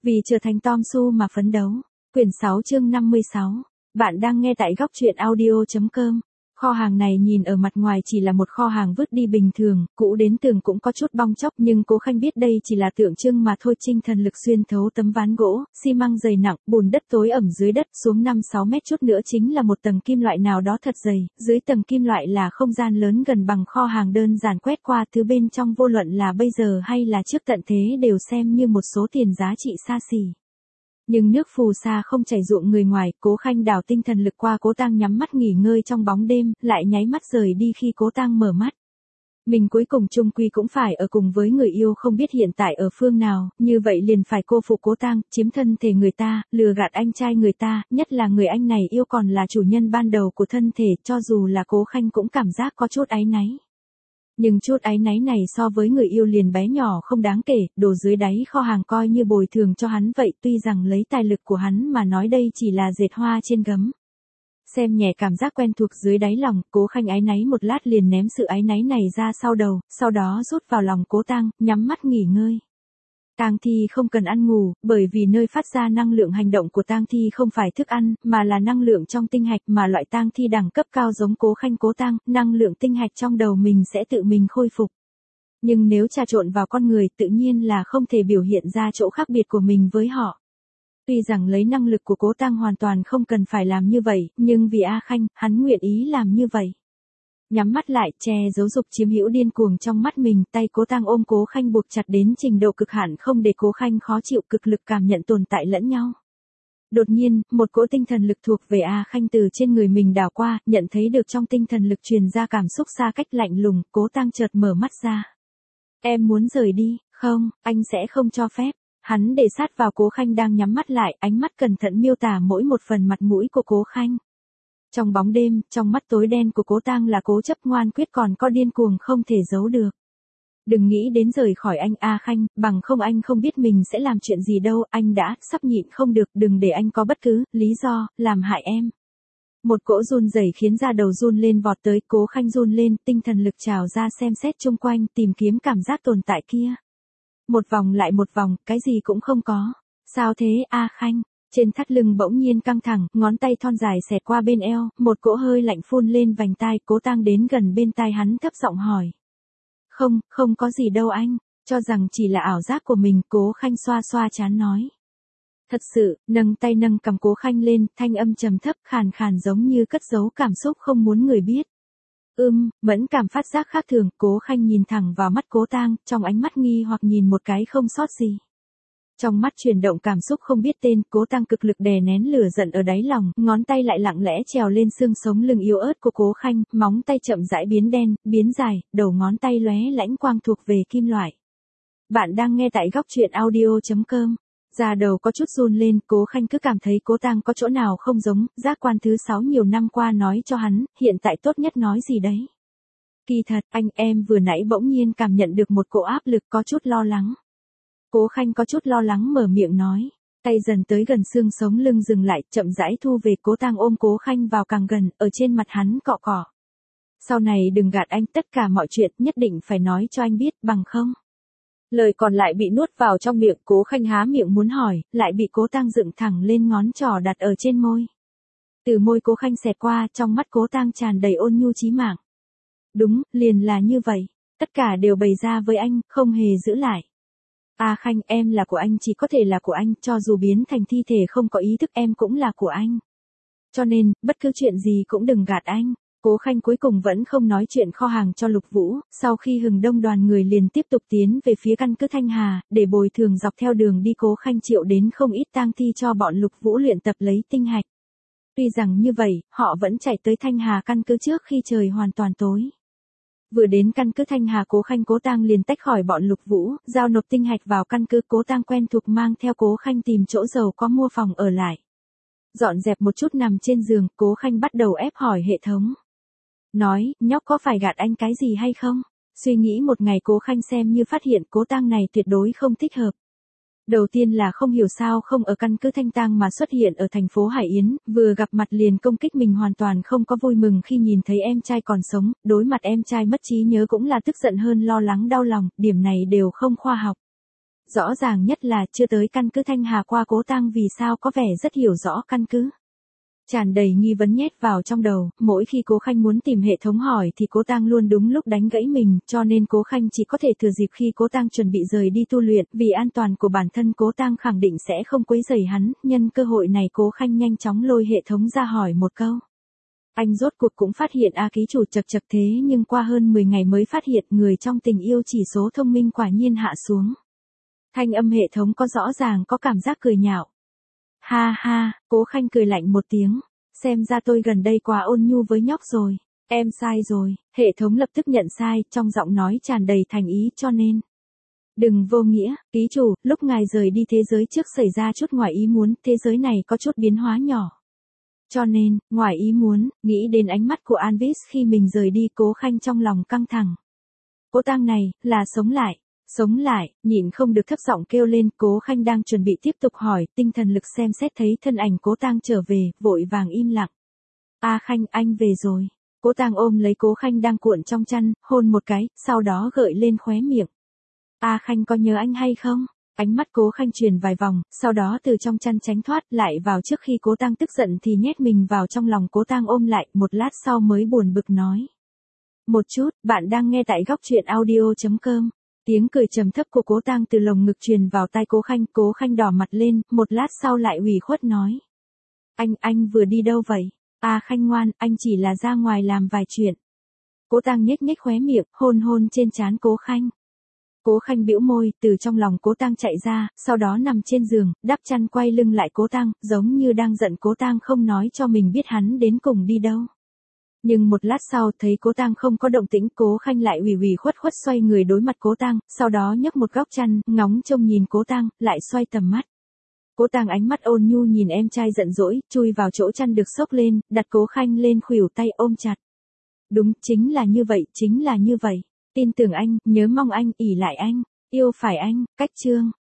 Vì trở thành Tom Su mà phấn đấu. Quyển 6 chương 56. Bạn đang nghe tại góc truyện audio.com. Kho hàng này nhìn ở mặt ngoài chỉ là một kho hàng vứt đi bình thường, cũ đến tường cũng có chút bong chóc, nhưng Cố Khanh biết đây chỉ là tượng trưng mà thôi. Tinh thần lực xuyên thấu tấm ván gỗ, xi măng dày nặng, bùn đất tối ẩm dưới đất xuống 5-6 mét, chút nữa chính là một tầng kim loại nào đó thật dày, dưới tầng kim loại là không gian lớn gần bằng kho hàng đơn giản, quét qua thứ bên trong vô luận là bây giờ hay là trước tận thế đều xem như một số tiền giá trị xa xỉ. Nhưng nước phù sa không chảy ruộng người ngoài, Cố Khanh đảo tinh thần lực qua Cố Tang, nhắm mắt nghỉ ngơi trong bóng đêm, lại nháy mắt rời đi khi Cố Tang mở mắt. Mình cuối cùng chung quy cũng phải ở cùng với người yêu, không biết hiện tại ở phương nào, như vậy liền phải cô phụ Cố Tang, chiếm thân thể người ta, lừa gạt anh trai người ta, nhất là người anh này yêu còn là chủ nhân ban đầu của thân thể, cho dù là Cố Khanh cũng cảm giác có chút áy náy. Nhưng chút áy náy này so với người yêu liền bé nhỏ không đáng kể, đồ dưới đáy kho hàng coi như bồi thường cho hắn vậy, tuy rằng lấy tài lực của hắn mà nói đây chỉ là dệt hoa trên gấm. Xem nhẹ cảm giác quen thuộc dưới đáy lòng, Cố Khanh áy náy một lát liền ném sự áy náy này ra sau đầu, sau đó rút vào lòng Cố Tang, nhắm mắt nghỉ ngơi. Tang thi không cần ăn ngủ, bởi vì nơi phát ra năng lượng hành động của tang thi không phải thức ăn, mà là năng lượng trong tinh hạch, mà loại tang thi đẳng cấp cao giống Cố Khanh Cố Tang, năng lượng tinh hạch trong đầu mình sẽ tự mình khôi phục. Nhưng nếu trà trộn vào con người, tự nhiên là không thể biểu hiện ra chỗ khác biệt của mình với họ. Tuy rằng lấy năng lực của Cố Tang hoàn toàn không cần phải làm như vậy, nhưng vì A Khanh, hắn nguyện ý làm như vậy. Nhắm mắt lại, che giấu dục chiếm hữu điên cuồng trong mắt mình, tay Cố Tang ôm Cố Khanh buộc chặt đến trình độ cực hạn, không để Cố Khanh khó chịu, cực lực cảm nhận tồn tại lẫn nhau. Đột nhiên, một cỗ tinh thần lực thuộc về A Khanh từ trên người mình đảo qua, nhận thấy được trong tinh thần lực truyền ra cảm xúc xa cách lạnh lùng, Cố Tang chợt mở mắt ra. Em muốn rời đi, không, anh sẽ không cho phép. Hắn để sát vào Cố Khanh đang nhắm mắt lại, ánh mắt cẩn thận miêu tả mỗi một phần mặt mũi của Cố Khanh. Trong bóng đêm, trong mắt tối đen của Cố Tang là cố chấp ngoan quyết, còn có điên cuồng không thể giấu được. Đừng nghĩ đến rời khỏi anh A Khanh, bằng không anh không biết mình sẽ làm chuyện gì đâu, anh đã sắp nhịn không được, đừng để anh có bất cứ lý do làm hại em. Một cỗ run rẩy khiến da đầu run lên vọt tới, Cố Khanh run lên, tinh thần lực trào ra xem xét chung quanh, tìm kiếm cảm giác tồn tại kia. Một vòng lại một vòng, cái gì cũng không có. Sao thế A Khanh? Trên thắt lưng bỗng nhiên căng thẳng, ngón tay thon dài xẹt qua bên eo, một cỗ hơi lạnh phun lên vành tai, Cố Tang đến gần bên tai hắn thấp giọng hỏi. Không có gì đâu anh, cho rằng chỉ là ảo giác của mình, Cố Khanh xoa xoa trán nói. Thật sự, nâng tay nâng cầm Cố Khanh lên, thanh âm trầm thấp khàn khàn giống như cất giấu cảm xúc không muốn người biết. Mẫn cảm phát giác khác thường, Cố Khanh nhìn thẳng vào mắt Cố Tang, trong ánh mắt nghi hoặc nhìn một cái không sót gì. Trong mắt chuyển động cảm xúc không biết tên, Cố Tang cực lực đè nén lửa giận ở đáy lòng, ngón tay lại lặng lẽ trèo lên xương sống lưng yếu ớt của Cố Khanh, móng tay chậm rãi biến đen, biến dài, đầu ngón tay lóe lãnh quang thuộc về kim loại. Bạn đang nghe tại góc truyện audio.com. Da đầu có chút run lên, Cố Khanh cứ cảm thấy Cố Tang có chỗ nào không giống, giác quan thứ 6 nhiều năm qua nói cho hắn, hiện tại tốt nhất nói gì đấy. Kỳ thật, em vừa nãy bỗng nhiên cảm nhận được một cỗ áp lực, có chút lo lắng. Cố Khanh có chút lo lắng mở miệng nói, tay dần tới gần xương sống lưng dừng lại, chậm rãi thu về, Cố Tang ôm Cố Khanh vào càng gần, ở trên mặt hắn cọ cọ. Sau này đừng gạt anh, tất cả mọi chuyện nhất định phải nói cho anh biết, bằng không. Lời còn lại bị nuốt vào trong miệng, Cố Khanh há miệng muốn hỏi, lại bị Cố Tang dựng thẳng lên ngón trỏ đặt ở trên môi. Từ môi Cố Khanh xẹt qua, trong mắt Cố Tang tràn đầy ôn nhu chí mạng. Đúng, liền là như vậy, tất cả đều bày ra với anh, không hề giữ lại. A Khanh, em là của anh, chỉ có thể là của anh, cho dù biến thành thi thể không có ý thức em cũng là của anh. Cho nên, bất cứ chuyện gì cũng đừng gạt anh. Cố Khanh cuối cùng vẫn không nói chuyện kho hàng cho Lục Vũ, sau khi hừng đông đoàn người liền tiếp tục tiến về phía căn cứ Thanh Hà, để bồi thường dọc theo đường đi Cố Khanh triệu đến không ít tang thi cho bọn Lục Vũ luyện tập lấy tinh hạch. Tuy rằng như vậy, họ vẫn chạy tới Thanh Hà căn cứ trước khi trời hoàn toàn tối. Vừa đến căn cứ Thanh Hà, Cố Khanh Cố Tang liền tách khỏi bọn Lục Vũ, giao nộp tinh hạch vào căn cứ. Cố Tang quen thuộc mang theo Cố Khanh tìm chỗ giàu có mua phòng ở lại. Dọn dẹp một chút nằm trên giường, Cố Khanh bắt đầu ép hỏi hệ thống. Nói, nhóc có phải gạt anh cái gì hay không? Suy nghĩ một ngày, Cố Khanh xem như phát hiện Cố Tang này tuyệt đối không thích hợp. Đầu tiên là không hiểu sao không ở căn cứ Thanh Tang mà xuất hiện ở thành phố Hải Yến, vừa gặp mặt liền công kích mình, hoàn toàn không có vui mừng khi nhìn thấy em trai còn sống, đối mặt em trai mất trí nhớ cũng là tức giận hơn lo lắng đau lòng, điểm này đều không khoa học. Rõ ràng nhất là chưa tới căn cứ Thanh Hà qua Cố Tăng vì sao có vẻ rất hiểu rõ căn cứ. Tràn đầy nghi vấn nhét vào trong đầu, mỗi khi Cố Khanh muốn tìm hệ thống hỏi thì Cố Tăng luôn đúng lúc đánh gãy mình, cho nên Cố Khanh chỉ có thể thừa dịp khi Cố Tăng chuẩn bị rời đi tu luyện, vì an toàn của bản thân Cố Tăng khẳng định sẽ không quấy rầy hắn, nhân cơ hội này Cố Khanh nhanh chóng lôi hệ thống ra hỏi một câu. Anh rốt cuộc cũng phát hiện ký chủ chật chật thế nhưng qua hơn 10 ngày mới phát hiện người trong tình yêu chỉ số thông minh quả nhiên hạ xuống. Thanh âm hệ thống có rõ ràng có cảm giác cười nhạo. Ha ha, Cố Khanh cười lạnh một tiếng, xem ra tôi gần đây quá ôn nhu với nhóc rồi, em sai rồi, hệ thống lập tức nhận sai, trong giọng nói tràn đầy thành ý cho nên. Đừng vô nghĩa, ký chủ, lúc ngài rời đi thế giới trước xảy ra chút ngoài ý muốn, thế giới này có chút biến hóa nhỏ. Cho nên, ngoài ý muốn, nghĩ đến ánh mắt của Anvis khi mình rời đi Cố Khanh trong lòng căng thẳng. Cố Tăng này, là sống lại. Sống lại, nhịn không được thấp giọng kêu lên, Cố Khanh đang chuẩn bị tiếp tục hỏi, tinh thần lực xem xét thấy thân ảnh Cố Tăng trở về, vội vàng im lặng. Khanh, anh về rồi. Cố Tăng ôm lấy Cố Khanh đang cuộn trong chăn, hôn một cái, sau đó gợi lên khóe miệng. Khanh có nhớ anh hay không? Ánh mắt Cố Khanh chuyển vài vòng, sau đó từ trong chăn tránh thoát lại vào trước khi Cố Tăng tức giận thì nhét mình vào trong lòng Cố Tăng ôm lại, một lát sau mới buồn bực nói. Một chút, bạn đang nghe tại góc truyện audio.com. Tiếng cười trầm thấp của Cố Tăng từ lồng ngực truyền vào tai Cố Khanh đỏ mặt lên, một lát sau lại ủy khuất nói. Anh vừa đi đâu vậy? Khanh ngoan, anh chỉ là ra ngoài làm vài chuyện. Cố Tăng nhếch nhếch khóe miệng, hôn hôn trên trán Cố Khanh. Cố Khanh bĩu môi, từ trong lòng Cố Tăng chạy ra, sau đó nằm trên giường, đắp chăn quay lưng lại Cố Tăng, giống như đang giận Cố Tăng không nói cho mình biết hắn đến cùng đi đâu. Nhưng một lát sau thấy Cố Tăng không có động tĩnh, Cố Khanh lại ủy khuất xoay người đối mặt Cố Tăng, sau đó nhấc một góc chăn, ngóng trông nhìn Cố Tăng, lại xoay tầm mắt. Cố Tăng ánh mắt ôn nhu nhìn em trai giận dỗi, chui vào chỗ chăn được xốc lên, đặt Cố Khanh lên khuỷu tay ôm chặt. Đúng, chính là như vậy. Tin tưởng anh, nhớ mong anh, ỷ lại anh, yêu phải anh, cách chương.